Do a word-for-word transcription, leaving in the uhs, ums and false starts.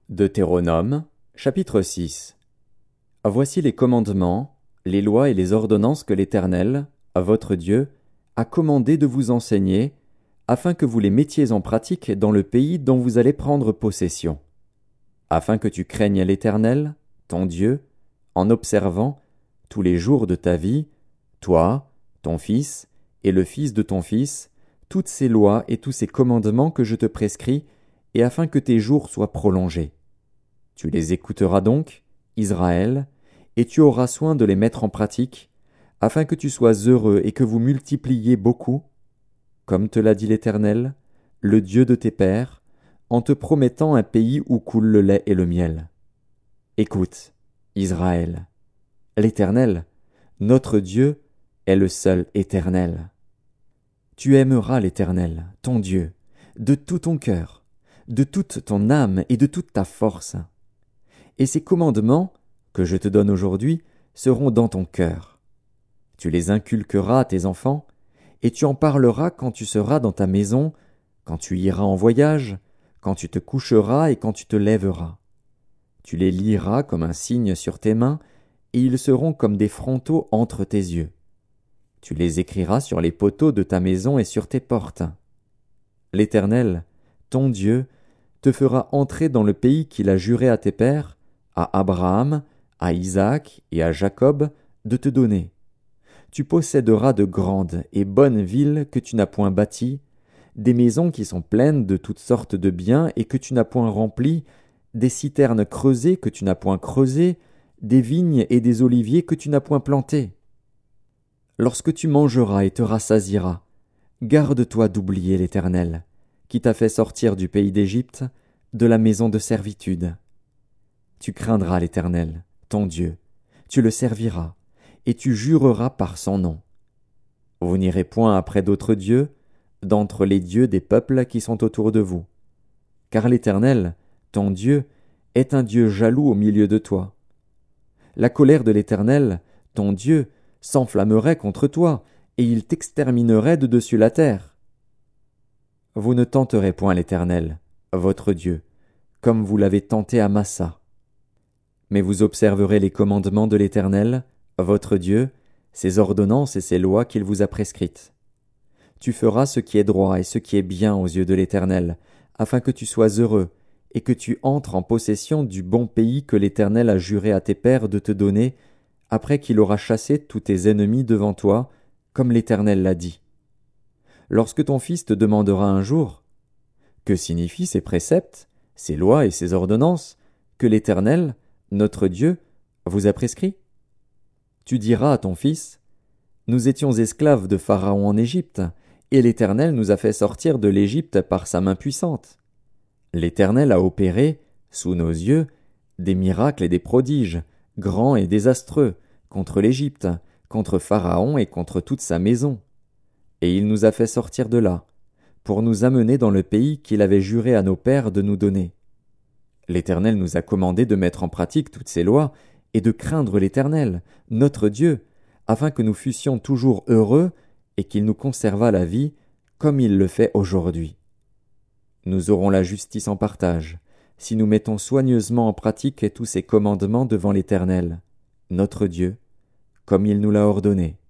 Deutéronome, chapitre six. Voici les commandements, les lois et les ordonnances que l'Éternel, votre Dieu, a commandé de vous enseigner, afin que vous les mettiez en pratique dans le pays dont vous allez prendre possession. Afin que tu craignes l'Éternel, ton Dieu, en observant, tous les jours de ta vie, toi, ton fils, et le fils de ton fils, toutes ces lois et tous ces commandements que je te prescris, et afin que tes jours soient prolongés. Tu les écouteras donc, Israël, et tu auras soin de les mettre en pratique, afin que tu sois heureux et que vous multipliez beaucoup, comme te l'a dit l'Éternel, le Dieu de tes pères, en te promettant un pays où coule le lait et le miel. Écoute, Israël, l'Éternel, notre Dieu, est le seul Éternel. Tu aimeras l'Éternel, ton Dieu, de tout ton cœur, de toute ton âme et de toute ta force. Et ces commandements, que je te donne aujourd'hui, seront dans ton cœur. Tu les inculqueras à tes enfants, et tu en parleras quand tu seras dans ta maison, quand tu iras en voyage, quand tu te coucheras et quand tu te lèveras. Tu les liras comme un signe sur tes mains, et ils seront comme des frontaux entre tes yeux. Tu les écriras sur les poteaux de ta maison et sur tes portes. L'Éternel, ton Dieu, te fera entrer dans le pays qu'il a juré à tes pères, à Abraham, à Isaac et à Jacob, de te donner. Tu posséderas de grandes et bonnes villes que tu n'as point bâties, des maisons qui sont pleines de toutes sortes de biens et que tu n'as point remplies, des citernes creusées que tu n'as point creusées, des vignes et des oliviers que tu n'as point plantés. Lorsque tu mangeras et te rassasieras, garde-toi d'oublier l'Éternel, qui t'a fait sortir du pays d'Égypte, de la maison de servitude. Tu craindras l'Éternel, ton Dieu, tu le serviras, et tu jureras par son nom. Vous n'irez point après d'autres dieux, d'entre les dieux des peuples qui sont autour de vous. Car l'Éternel, ton Dieu, est un Dieu jaloux au milieu de toi. La colère de l'Éternel, ton Dieu, s'enflammerait contre toi, et il t'exterminerait de dessus la terre. Vous ne tenterez point l'Éternel, votre Dieu, comme vous l'avez tenté à Massa. Mais vous observerez les commandements de l'Éternel, votre Dieu, ses ordonnances et ses lois qu'il vous a prescrites. Tu feras ce qui est droit et ce qui est bien aux yeux de l'Éternel, afin que tu sois heureux, et que tu entres en possession du bon pays que l'Éternel a juré à tes pères de te donner, après qu'il aura chassé tous tes ennemis devant toi, comme l'Éternel l'a dit. Lorsque ton fils te demandera un jour, « Que signifient ces préceptes, ces lois et ces ordonnances, que l'Éternel, notre Dieu, vous a prescrits ?» Tu diras à ton fils, « Nous étions esclaves de Pharaon en Égypte, et l'Éternel nous a fait sortir de l'Égypte par sa main puissante. L'Éternel a opéré, sous nos yeux, des miracles et des prodiges, grands et désastreux, contre l'Égypte, contre Pharaon et contre toute sa maison. Et il nous a fait sortir de là, pour nous amener dans le pays qu'il avait juré à nos pères de nous donner. L'Éternel nous a commandé de mettre en pratique toutes ces lois, et de craindre l'Éternel, notre Dieu, afin que nous fussions toujours heureux et qu'il nous conservât la vie, comme il le fait aujourd'hui. Nous aurons la justice en partage, si nous mettons soigneusement en pratique tous ces commandements devant l'Éternel, notre Dieu, comme il nous l'a ordonné.